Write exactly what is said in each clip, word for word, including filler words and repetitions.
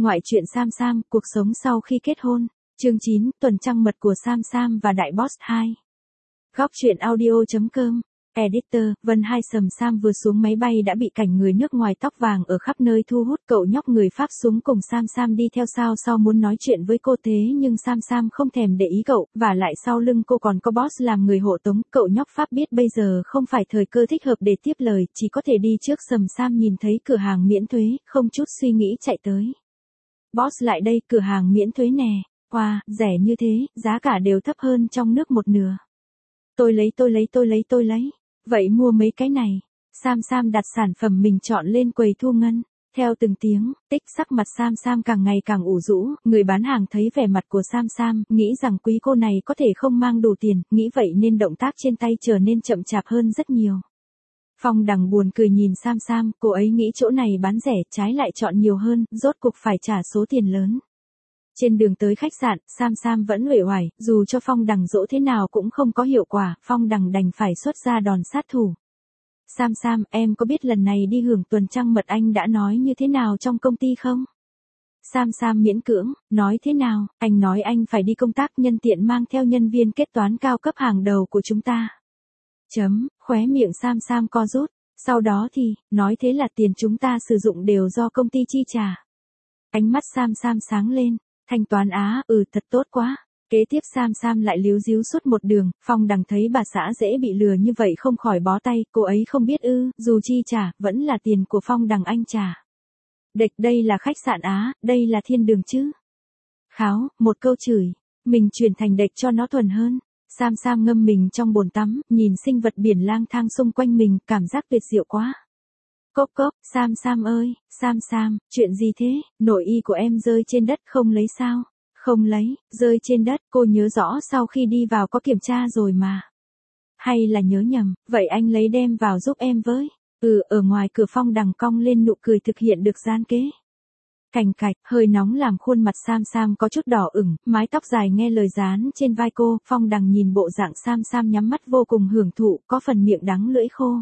Ngoại truyện Sam Sam, cuộc sống sau khi kết hôn. Chương chín, tuần trăng mật của Sam Sam và Đại Boss hai. Góc truyện audio.com. Editor, Vân Hai Sầm Sam vừa xuống máy bay đã bị cảnh người nước ngoài tóc vàng ở khắp nơi thu hút. Cậu nhóc người Pháp súng cùng Sam Sam đi theo sau sau muốn nói chuyện với cô thế nhưng Sam Sam không thèm để ý cậu, và lại sau lưng cô còn có Boss làm người hộ tống. Cậu nhóc Pháp biết bây giờ không phải thời cơ thích hợp để tiếp lời, chỉ có thể đi trước. Sầm Sam nhìn thấy cửa hàng miễn thuế, không chút suy nghĩ chạy tới. Boss lại đây, cửa hàng miễn thuế nè. Wow, rẻ như thế, giá cả đều thấp hơn trong nước một nửa. Tôi lấy tôi lấy tôi lấy tôi lấy. Vậy mua mấy cái này. Sam Sam đặt sản phẩm mình chọn lên quầy thu ngân. Theo từng tiếng, tích sắc mặt Sam Sam càng ngày càng ủ rũ. Người bán hàng thấy vẻ mặt của Sam Sam, nghĩ rằng quý cô này có thể không mang đủ tiền, nghĩ vậy nên động tác trên tay trở nên chậm chạp hơn rất nhiều. Phong Đằng buồn cười nhìn Sam Sam, cô ấy nghĩ chỗ này bán rẻ, trái lại chọn nhiều hơn, rốt cục phải trả số tiền lớn. Trên đường tới khách sạn, Sam Sam vẫn uể oải, dù cho Phong Đằng dỗ thế nào cũng không có hiệu quả, Phong Đằng đành phải xuất ra đòn sát thủ. Sam Sam, em có biết lần này đi hưởng tuần trăng mật anh đã nói như thế nào trong công ty không? Sam Sam miễn cưỡng, nói thế nào, anh nói anh phải đi công tác nhân tiện mang theo nhân viên kế toán cao cấp hàng đầu của chúng ta. Chấm, khóe miệng Sam Sam co rút, sau đó thì, nói thế là tiền chúng ta sử dụng đều do công ty chi trả. Ánh mắt Sam Sam sáng lên. Thanh toán á, ừ thật tốt quá. Kế tiếp Sam Sam lại líu díu suốt một đường, Phong Đằng thấy bà xã dễ bị lừa như vậy không khỏi bó tay, cô ấy không biết ư, dù chi trả, vẫn là tiền của Phong Đằng anh trả. Địch, đây là khách sạn á, đây là thiên đường chứ. Kháo, một câu chửi, mình chuyển thành địch cho nó thuần hơn. Sam Sam ngâm mình trong bồn tắm, nhìn sinh vật biển lang thang xung quanh mình, cảm giác tuyệt diệu quá. Cốc cốc, Sam Sam ơi, Sam Sam, chuyện gì thế, nội y của em rơi trên đất không lấy sao? Không lấy, rơi trên đất, cô nhớ rõ sau khi đi vào có kiểm tra rồi mà. Hay là nhớ nhầm, vậy anh lấy đem vào giúp em với. Ừ, ở ngoài cửa Phong Đằng cong lên nụ cười thực hiện được gian kế. Cành cạch, hơi nóng làm khuôn mặt Sam Sam có chút đỏ ửng, mái tóc dài nghe lời dán trên vai cô, Phong Đằng nhìn bộ dạng Sam Sam nhắm mắt vô cùng hưởng thụ, có phần miệng đắng lưỡi khô.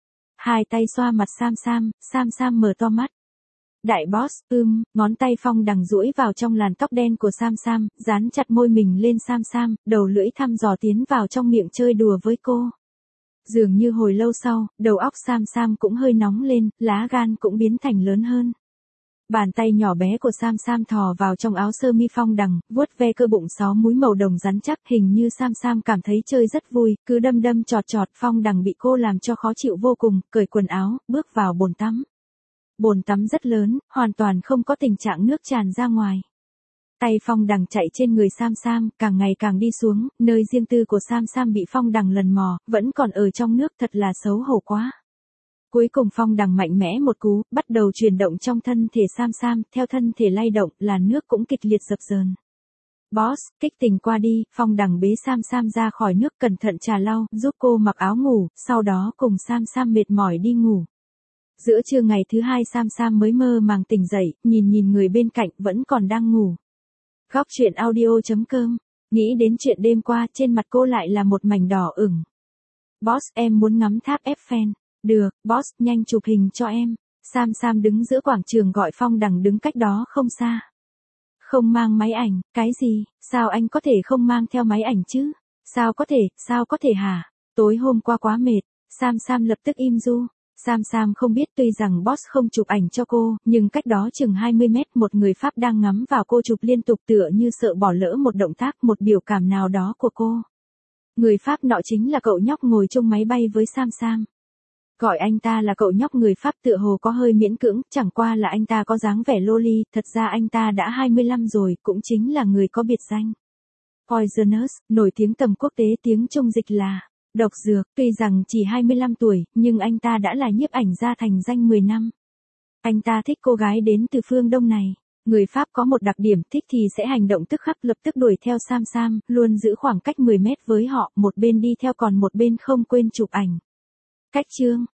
Hai tay xoa mặt Sam Sam, Sam Sam mở to mắt. Đại Boss, ưm, ngón tay Phong Đằng duỗi vào trong làn tóc đen của Sam Sam, dán chặt môi mình lên Sam Sam, đầu lưỡi thăm dò tiến vào trong miệng chơi đùa với cô. Dường như hồi lâu sau, đầu óc Sam Sam cũng hơi nóng lên, lá gan cũng biến thành lớn hơn. Bàn tay nhỏ bé của Sam Sam thò vào trong áo sơ mi Phong Đằng, vuốt ve cơ bụng sáu múi màu đồng rắn chắc, hình như Sam Sam cảm thấy chơi rất vui, cứ đâm đâm chọt chọt. Phong Đằng bị cô làm cho khó chịu vô cùng, cởi quần áo, bước vào bồn tắm. Bồn tắm rất lớn, hoàn toàn không có tình trạng nước tràn ra ngoài. Tay Phong Đằng chạy trên người Sam Sam, càng ngày càng đi xuống, nơi riêng tư của Sam Sam bị Phong Đằng lần mò, vẫn còn ở trong nước, thật là xấu hổ quá. Cuối cùng Phong Đằng mạnh mẽ một cú, bắt đầu chuyển động trong thân thể Sam Sam, theo thân thể lay động, là nước cũng kịch liệt dập dờn. Boss, kích tình qua đi, Phong Đằng bế Sam Sam ra khỏi nước cẩn thận trà lau, giúp cô mặc áo ngủ, sau đó cùng Sam Sam mệt mỏi đi ngủ. Giữa trưa ngày thứ hai Sam Sam mới mơ màng tỉnh dậy, nhìn nhìn người bên cạnh vẫn còn đang ngủ. Góc truyện audio.com, nghĩ đến chuyện đêm qua trên mặt cô lại là một mảnh đỏ ửng. Boss, em muốn ngắm tháp Eiffel. Được, Boss, nhanh chụp hình cho em. Sam Sam đứng giữa quảng trường gọi Phong Đằng đứng cách đó không xa. Không mang máy ảnh, cái gì, sao anh có thể không mang theo máy ảnh chứ? Sao có thể, sao có thể hả? Tối hôm qua quá mệt. Sam Sam lập tức im ru. Sam Sam không biết tuy rằng Boss không chụp ảnh cho cô, nhưng cách đó chừng hai mươi mét một người Pháp đang ngắm vào cô chụp liên tục tựa như sợ bỏ lỡ một động tác, một biểu cảm nào đó của cô. Người Pháp nọ chính là cậu nhóc ngồi chung máy bay với Sam Sam. Gọi anh ta là cậu nhóc người Pháp tựa hồ có hơi miễn cưỡng, chẳng qua là anh ta có dáng vẻ loli, thật ra anh ta đã hai mươi lăm rồi, cũng chính là người có biệt danh Poisonous, nổi tiếng tầm quốc tế, tiếng Trung dịch là độc dược. Tuy rằng chỉ hai mươi lăm tuổi, nhưng anh ta đã là nhiếp ảnh gia thành danh mười năm. Anh ta thích cô gái đến từ phương Đông này. Người Pháp có một đặc điểm, thích thì sẽ hành động tức khắc, lập tức đuổi theo Sam Sam, luôn giữ khoảng cách mười mét với họ, một bên đi theo còn một bên không quên chụp ảnh. Cách chương